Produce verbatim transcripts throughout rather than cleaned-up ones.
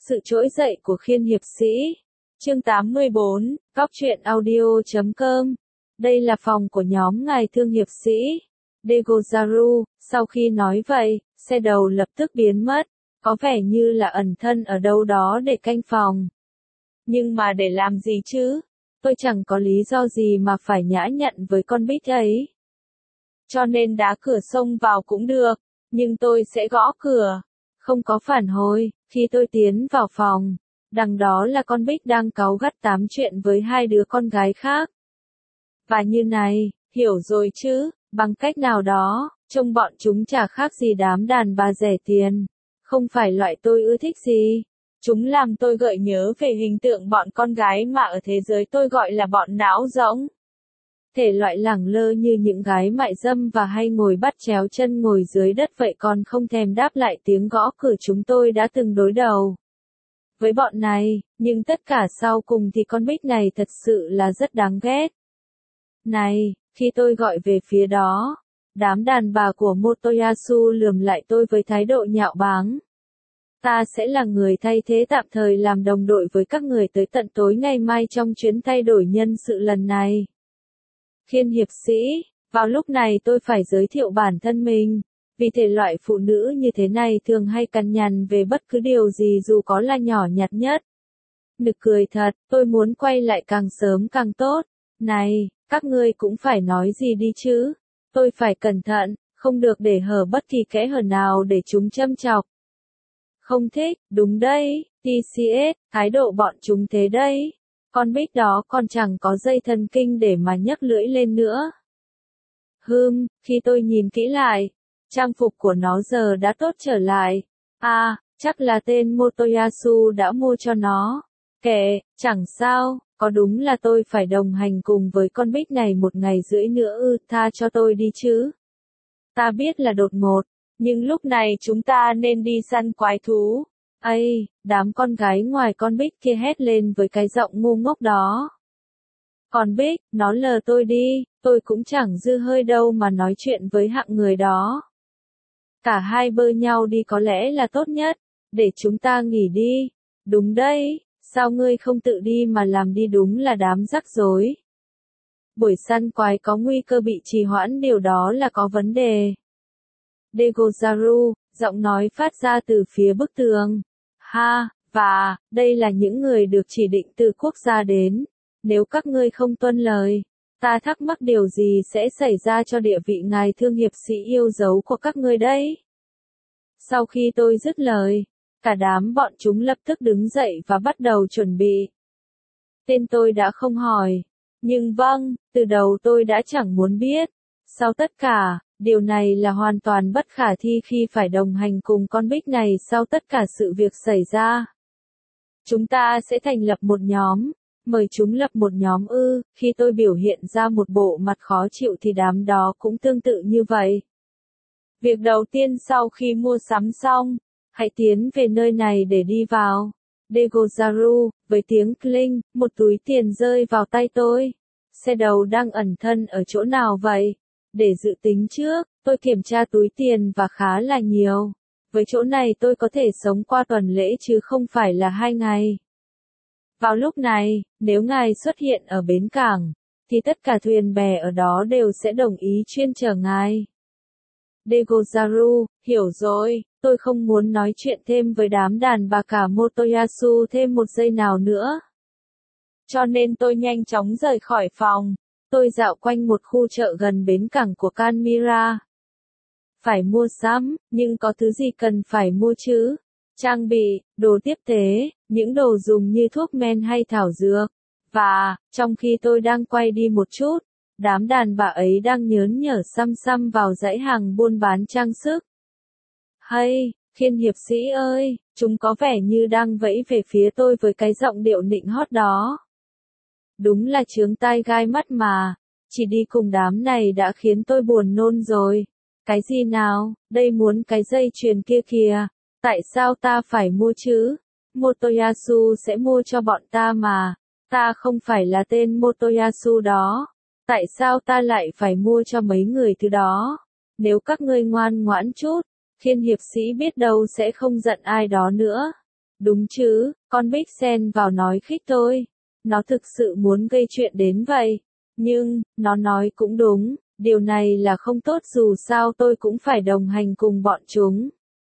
Sự trỗi dậy của Khiên hiệp sĩ. Chương tám mươi bốn, Cóc truyện audio chấm com. Đây là phòng của nhóm ngài Thương hiệp sĩ. Degozaru, sau khi nói vậy, xe đầu lập tức biến mất, có vẻ như là ẩn thân ở đâu đó để canh phòng. Nhưng mà để làm gì chứ? Tôi chẳng có lý do gì mà phải nhã nhặn với con bít ấy. Cho nên đá cửa xông vào cũng được, nhưng tôi sẽ gõ cửa. Không có phản hồi, khi tôi tiến vào phòng, đằng đó là con bích đang cáu gắt tám chuyện với hai đứa con gái khác. Và như này, hiểu rồi chứ, bằng cách nào đó, trông bọn chúng chả khác gì đám đàn bà rẻ tiền. Không phải loại tôi ưa thích gì. Chúng làm tôi gợi nhớ về hình tượng bọn con gái mà ở thế giới tôi gọi là bọn não rỗng. Thể loại lẳng lơ như những gái mại dâm và hay ngồi bắt chéo chân ngồi dưới đất vậy còn không thèm đáp lại tiếng gõ cửa chúng tôi đã từng đối đầu với bọn này, nhưng tất cả sau cùng thì con bích này thật sự là rất đáng ghét. Này, khi tôi gọi về phía đó, đám đàn bà của Motoyasu lườm lại tôi với thái độ nhạo báng. Ta sẽ là người thay thế tạm thời làm đồng đội với các người tới tận tối ngày mai trong chuyến thay đổi nhân sự lần này. Khiên hiệp sĩ, vào lúc này tôi phải giới thiệu bản thân mình, vì thể loại phụ nữ như thế này thường hay cằn nhằn về bất cứ điều gì dù có là nhỏ nhặt nhất. Nực cười thật, tôi muốn quay lại càng sớm càng tốt. Này, các ngươi cũng phải nói gì đi chứ. Tôi phải cẩn thận, không được để hở bất kỳ kẽ hở nào để chúng châm chọc. Không thích, đúng đây, tê xê ét, thái độ bọn chúng thế đây. Con bích đó còn chẳng có dây thần kinh để mà nhấc lưỡi lên nữa. Hừm, khi tôi nhìn kỹ lại, trang phục của nó giờ đã tốt trở lại. À, chắc là tên Motoyasu đã mua cho nó. Kệ, chẳng sao, có đúng là tôi phải đồng hành cùng với con bích này một ngày rưỡi nữa ư, tha cho tôi đi chứ. Ta biết là đột ngột, nhưng lúc này chúng ta nên đi săn quái thú. Ây, đám con gái ngoài con bích kia hét lên với cái giọng ngu ngốc đó. Con bích, nó lờ tôi đi, tôi cũng chẳng dư hơi đâu mà nói chuyện với hạng người đó. Cả hai bơ nhau đi có lẽ là tốt nhất, để chúng ta nghỉ đi. Đúng đấy, sao ngươi không tự đi mà làm đi đúng là đám rắc rối. Buổi săn quái có nguy cơ bị trì hoãn điều đó là có vấn đề. Degozaru, giọng nói phát ra từ phía bức tường. Ha, và, đây là những người được chỉ định từ quốc gia đến. Nếu các ngươi không tuân lời, ta thắc mắc điều gì sẽ xảy ra cho địa vị ngài Thương hiệp sĩ yêu dấu của các ngươi đấy. Sau khi tôi dứt lời, cả đám bọn chúng lập tức đứng dậy và bắt đầu chuẩn bị. Tên tôi đã không hỏi, nhưng vâng, từ đầu tôi đã chẳng muốn biết. Sau tất cả, điều này là hoàn toàn bất khả thi khi phải đồng hành cùng con bích này sau tất cả sự việc xảy ra. Chúng ta sẽ thành lập một nhóm, mời chúng lập một nhóm ư, khi tôi biểu hiện ra một bộ mặt khó chịu thì đám đó cũng tương tự như vậy. Việc đầu tiên sau khi mua sắm xong, hãy tiến về nơi này để đi vào. Degozaru, với tiếng cling, một túi tiền rơi vào tay tôi. Xe đầu đang ẩn thân ở chỗ nào vậy? Để dự tính trước, tôi kiểm tra túi tiền và khá là nhiều. Với chỗ này tôi có thể sống qua tuần lễ chứ không phải là hai ngày. Vào lúc này, nếu ngài xuất hiện ở bến cảng, thì tất cả thuyền bè ở đó đều sẽ đồng ý chuyên chở ngài. Degozaru, hiểu rồi, tôi không muốn nói chuyện thêm với đám đàn bà cả Motoyasu thêm một giây nào nữa. Cho nên tôi nhanh chóng rời khỏi phòng. Tôi dạo quanh một khu chợ gần bến cảng của Canmira. Phải mua sắm, nhưng có thứ gì cần phải mua chứ? Trang bị, đồ tiếp tế, những đồ dùng như thuốc men hay thảo dược. Và, trong khi tôi đang quay đi một chút, đám đàn bà ấy đang nhớn nhở xăm xăm vào dãy hàng buôn bán trang sức. Hay, Khiên hiệp sĩ ơi, chúng có vẻ như đang vẫy về phía tôi với cái giọng điệu nịnh hót đó. Đúng là chướng tai gai mắt mà, chỉ đi cùng đám này đã khiến tôi buồn nôn rồi. Cái gì nào, đây muốn cái dây chuyền kia kìa, tại sao ta phải mua chứ? Motoyasu sẽ mua cho bọn ta mà, ta không phải là tên Motoyasu đó. Tại sao ta lại phải mua cho mấy người thứ đó? Nếu các ngươi ngoan ngoãn chút, Khiên hiệp sĩ biết đâu sẽ không giận ai đó nữa. Đúng chứ, con Bích xen vào nói khích tôi. Nó thực sự muốn gây chuyện đến vậy. Nhưng, nó nói cũng đúng, điều này là không tốt dù sao tôi cũng phải đồng hành cùng bọn chúng.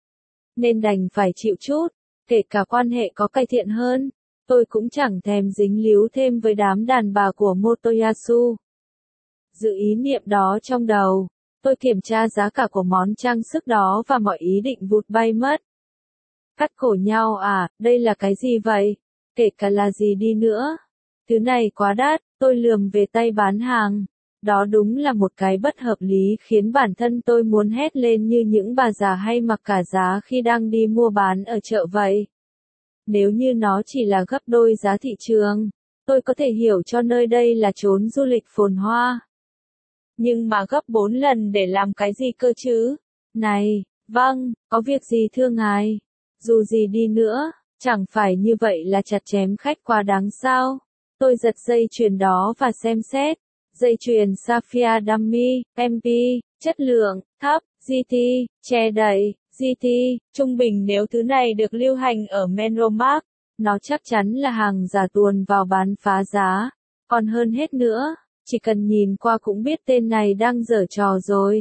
Nên đành phải chịu chút, kể cả quan hệ có cải thiện hơn. Tôi cũng chẳng thèm dính líu thêm với đám đàn bà của Motoyasu. Giữ ý niệm đó trong đầu, tôi kiểm tra giá cả của món trang sức đó và mọi ý định vụt bay mất. Cắt cổ nhau à, đây là cái gì vậy? Kể cả là gì đi nữa. Thứ này quá đắt, tôi lườm về tay bán hàng. Đó đúng là một cái bất hợp lý khiến bản thân tôi muốn hét lên như những bà già hay mặc cả giá khi đang đi mua bán ở chợ vậy. Nếu như nó chỉ là gấp đôi giá thị trường, tôi có thể hiểu cho nơi đây là chốn du lịch phồn hoa. Nhưng mà gấp bốn lần để làm cái gì cơ chứ? Này, vâng, có việc gì thưa ngài? Dù gì đi nữa, chẳng phải như vậy là chặt chém khách quá đáng sao? Tôi giật dây chuyền đó và xem xét. Dây chuyền Sapphire Dummy, em pê, chất lượng, thấp, giê tê, che đậy, giê tê, trung bình nếu thứ này được lưu hành ở Menromark, nó chắc chắn là hàng giả tuồn vào bán phá giá. Còn hơn hết nữa, chỉ cần nhìn qua cũng biết tên này đang giở trò rồi.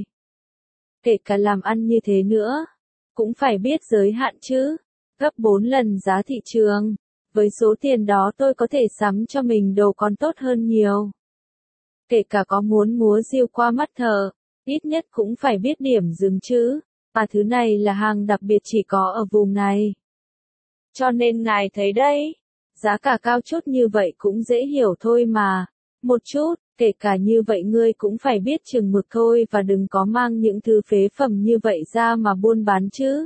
Kể cả làm ăn như thế nữa, cũng phải biết giới hạn chứ. Gấp bốn lần giá thị trường. Với số tiền đó tôi có thể sắm cho mình đồ còn tốt hơn nhiều. Kể cả có muốn múa diêu qua mắt thợ, ít nhất cũng phải biết điểm dừng chứ. Và thứ này là hàng đặc biệt chỉ có ở vùng này. Cho nên ngài thấy đấy, giá cả cao chút như vậy cũng dễ hiểu thôi mà. Một chút, kể cả như vậy ngươi cũng phải biết chừng mực thôi và đừng có mang những thứ phế phẩm như vậy ra mà buôn bán chứ.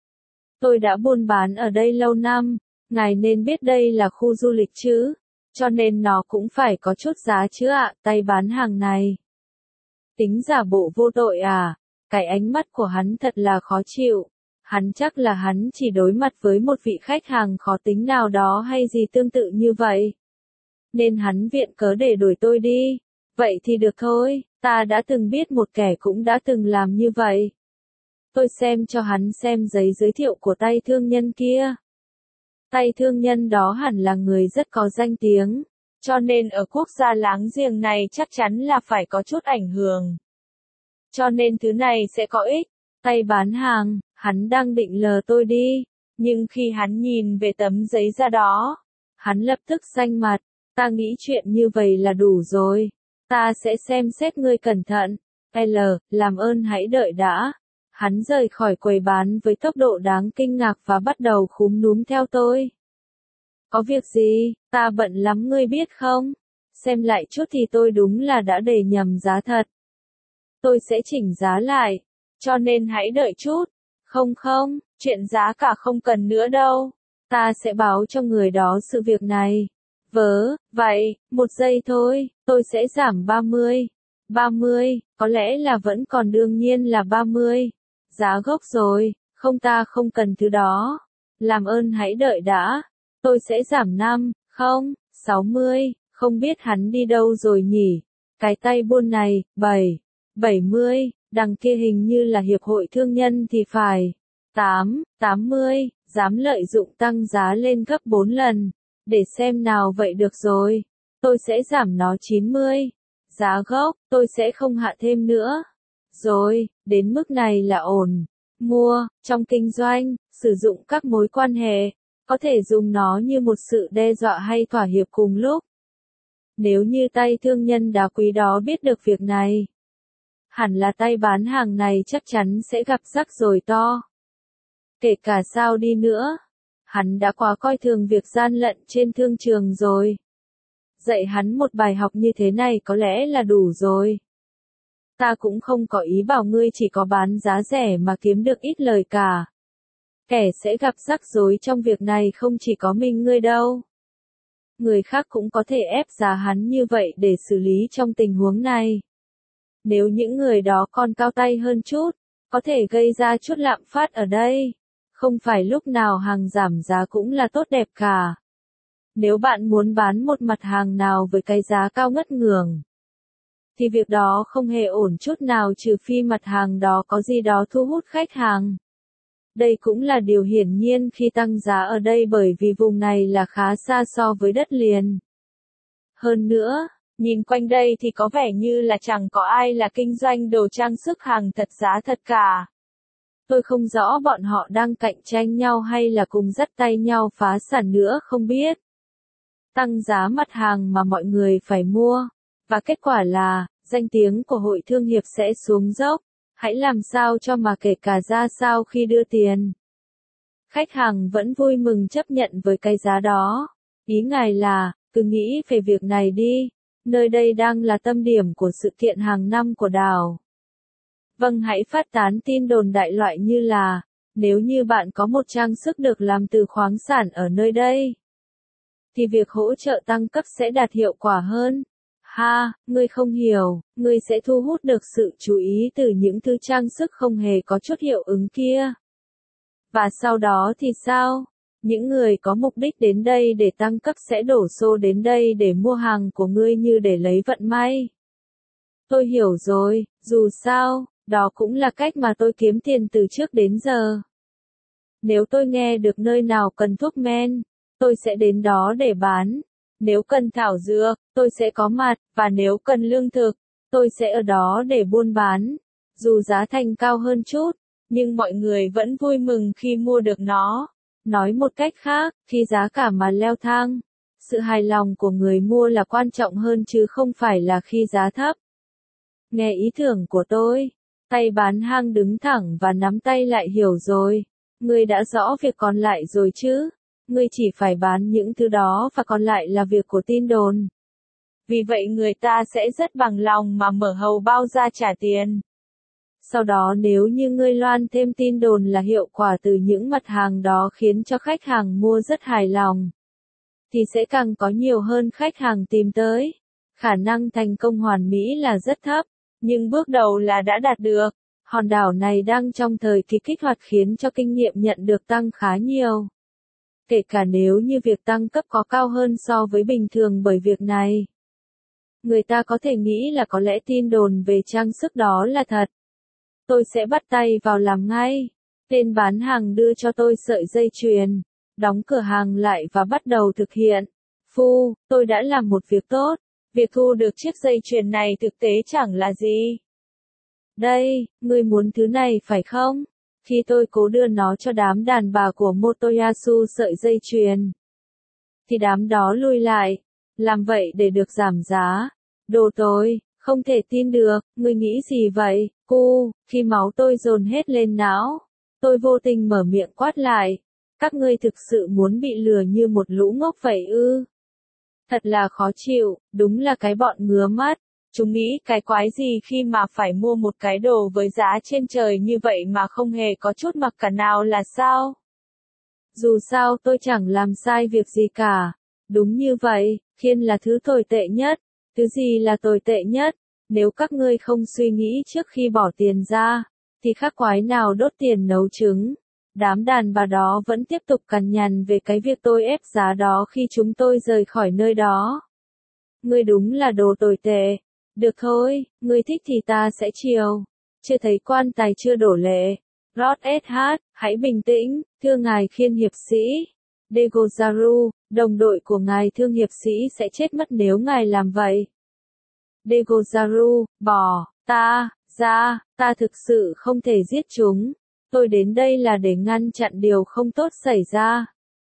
Tôi đã buôn bán ở đây lâu năm, ngài nên biết đây là khu du lịch chứ, cho nên nó cũng phải có chút giá chứ ạ, tay bán hàng này. Tính giả bộ vô tội à, cái ánh mắt của hắn thật là khó chịu, hắn chắc là hắn chỉ đối mặt với một vị khách hàng khó tính nào đó hay gì tương tự như vậy. Nên hắn viện cớ để đuổi tôi đi, vậy thì được thôi, ta đã từng biết một kẻ cũng đã từng làm như vậy. Tôi xem cho hắn xem giấy giới thiệu của tay thương nhân kia. Tay thương nhân đó hẳn là người rất có danh tiếng, cho nên ở quốc gia láng giềng này chắc chắn là phải có chút ảnh hưởng. Cho nên thứ này sẽ có ích. Tay bán hàng, hắn đang định lờ tôi đi, nhưng khi hắn nhìn về tấm giấy da đó, hắn lập tức xanh mặt. Ta nghĩ chuyện như vậy là đủ rồi. Ta sẽ xem xét ngươi cẩn thận. L, làm ơn hãy đợi đã. Hắn rời khỏi quầy bán với tốc độ đáng kinh ngạc và bắt đầu khúm núm theo tôi. Có việc gì, ta bận lắm ngươi biết không? Xem lại chút thì tôi đúng là đã để nhầm giá thật. Tôi sẽ chỉnh giá lại, cho nên hãy đợi chút. Không không, chuyện giá cả không cần nữa đâu. Ta sẽ báo cho người đó sự việc này. Vớ, vậy, một giây thôi, tôi sẽ giảm ba mươi. ba mươi, có lẽ là vẫn còn đương nhiên là ba mươi. Giá gốc rồi, không ta không cần thứ đó. Làm ơn hãy đợi đã. Tôi sẽ giảm năm, không, sáu mươi, không biết hắn đi đâu rồi nhỉ. Cái tay buôn này, bảy, bảy mươi, đằng kia hình như là hiệp hội thương nhân thì phải. tám, tám mươi, dám lợi dụng tăng giá lên gấp bốn lần. Để xem nào vậy được rồi. Tôi sẽ giảm nó chín mươi. Giá gốc, tôi sẽ không hạ thêm nữa. Rồi, đến mức này là ổn. Mua, trong kinh doanh, sử dụng các mối quan hệ, có thể dùng nó như một sự đe dọa hay thỏa hiệp cùng lúc. Nếu như tay thương nhân đá quý đó biết được việc này, hẳn là tay bán hàng này chắc chắn sẽ gặp rắc rối to. Kể cả sao đi nữa, hắn đã quá coi thường việc gian lận trên thương trường rồi. Dạy hắn một bài học như thế này có lẽ là đủ rồi. Ta cũng không có ý bảo ngươi chỉ có bán giá rẻ mà kiếm được ít lời cả. Kẻ sẽ gặp rắc rối trong việc này không chỉ có mình ngươi đâu. Người khác cũng có thể ép giá hắn như vậy để xử lý trong tình huống này. Nếu những người đó còn cao tay hơn chút, có thể gây ra chút lạm phát ở đây. Không phải lúc nào hàng giảm giá cũng là tốt đẹp cả. Nếu bạn muốn bán một mặt hàng nào với cái giá cao ngất ngưởng, thì việc đó không hề ổn chút nào trừ phi mặt hàng đó có gì đó thu hút khách hàng. Đây cũng là điều hiển nhiên khi tăng giá ở đây bởi vì vùng này là khá xa so với đất liền. Hơn nữa, nhìn quanh đây thì có vẻ như là chẳng có ai là kinh doanh đồ trang sức hàng thật giá thật cả. Tôi không rõ bọn họ đang cạnh tranh nhau hay là cùng dắt tay nhau phá sản nữa không biết. Tăng giá mặt hàng mà mọi người phải mua. Và kết quả là, danh tiếng của hội thương hiệp sẽ xuống dốc. Hãy làm sao cho mà kể cả ra sao khi đưa tiền. Khách hàng vẫn vui mừng chấp nhận với cái giá đó. Ý ngài là, cứ nghĩ về việc này đi. Nơi đây đang là tâm điểm của sự kiện hàng năm của đảo. Vâng, hãy phát tán tin đồn đại loại như là, nếu như bạn có một trang sức được làm từ khoáng sản ở nơi đây, thì việc hỗ trợ tăng cấp sẽ đạt hiệu quả hơn. Ha, ngươi không hiểu, ngươi sẽ thu hút được sự chú ý từ những thứ trang sức không hề có chút hiệu ứng kia. Và sau đó thì sao? Những người có mục đích đến đây để tăng cấp sẽ đổ xô đến đây để mua hàng của ngươi như để lấy vận may. Tôi hiểu rồi, dù sao, đó cũng là cách mà tôi kiếm tiền từ trước đến giờ. Nếu tôi nghe được nơi nào cần thuốc men, tôi sẽ đến đó để bán. Nếu cần thảo dược, tôi sẽ có mặt, và nếu cần lương thực, tôi sẽ ở đó để buôn bán. Dù giá thành cao hơn chút, nhưng mọi người vẫn vui mừng khi mua được nó. Nói một cách khác, khi giá cả mà leo thang, sự hài lòng của người mua là quan trọng hơn chứ không phải là khi giá thấp. Nghe ý tưởng của tôi, tay bán hàng đứng thẳng và nắm tay lại. Hiểu rồi, ngươi đã rõ việc còn lại rồi chứ. Ngươi chỉ phải bán những thứ đó và còn lại là việc của tin đồn. Vì vậy người ta sẽ rất bằng lòng mà mở hầu bao ra trả tiền. Sau đó nếu như ngươi loan thêm tin đồn là hiệu quả từ những mặt hàng đó khiến cho khách hàng mua rất hài lòng, thì sẽ càng có nhiều hơn khách hàng tìm tới. Khả năng thành công hoàn mỹ là rất thấp, nhưng bước đầu là đã đạt được. Hòn đảo này đang trong thời kỳ kích hoạt khiến cho kinh nghiệm nhận được tăng khá nhiều. Kể cả nếu như việc tăng cấp có cao hơn so với bình thường bởi việc này. Người ta có thể nghĩ là có lẽ tin đồn về trang sức đó là thật. Tôi sẽ bắt tay vào làm ngay. Tên bán hàng đưa cho tôi sợi dây chuyền, đóng cửa hàng lại và bắt đầu thực hiện. Phu, tôi đã làm một việc tốt. Việc thu được chiếc dây chuyền này thực tế chẳng là gì. Đây, ngươi muốn thứ này phải không? Khi tôi cố đưa nó cho đám đàn bà của Motoyasu sợi dây chuyền, thì đám đó lui lại. Làm vậy để được giảm giá. Đồ tôi, không thể tin được, ngươi nghĩ gì vậy, cu? Khi máu tôi dồn hết lên não, tôi vô tình mở miệng quát lại. Các ngươi thực sự muốn bị lừa như một lũ ngốc vậy ư? Thật là khó chịu, đúng là cái bọn ngứa mắt. Chúng nghĩ cái quái gì khi mà phải mua một cái đồ với giá trên trời như vậy mà không hề có chút mặc cả nào là sao? Dù sao tôi chẳng làm sai việc gì cả. Đúng như vậy, khiên là thứ tồi tệ nhất. Thứ gì là tồi tệ nhất? Nếu các ngươi không suy nghĩ trước khi bỏ tiền ra, thì khác quái nào đốt tiền nấu trứng. Đám đàn bà đó vẫn tiếp tục cằn nhằn về cái việc tôi ép giá đó khi chúng tôi rời khỏi nơi đó. Ngươi đúng là đồ tồi tệ. Được thôi, ngươi thích thì ta sẽ chiều. Chưa thấy quan tài chưa đổ lệ. Rod ét hát, hãy bình tĩnh, thưa ngài khiên hiệp sĩ. Degozaru, đồng đội của ngài thương hiệp sĩ sẽ chết mất nếu ngài làm vậy. Degozaru, bỏ, ta, ra, ta thực sự không thể giết chúng. Tôi đến đây là để ngăn chặn điều không tốt xảy ra.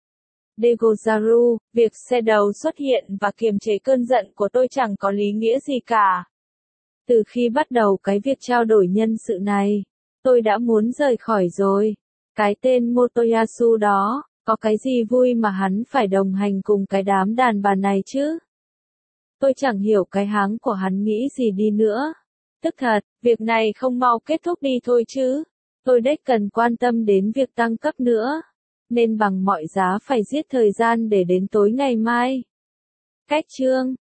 Degozaru, việc xe đầu xuất hiện và kiềm chế cơn giận của tôi chẳng có lý nghĩa gì cả. Từ khi bắt đầu cái việc trao đổi nhân sự này, tôi đã muốn rời khỏi rồi. Cái tên Motoyasu đó, có cái gì vui mà hắn phải đồng hành cùng cái đám đàn bà này chứ? Tôi chẳng hiểu cái háng của hắn nghĩ gì đi nữa. Tức thật, việc này không mau kết thúc đi thôi chứ. Tôi đếch cần quan tâm đến việc tăng cấp nữa. Nên bằng mọi giá phải giết thời gian để đến tối ngày mai. Cách chương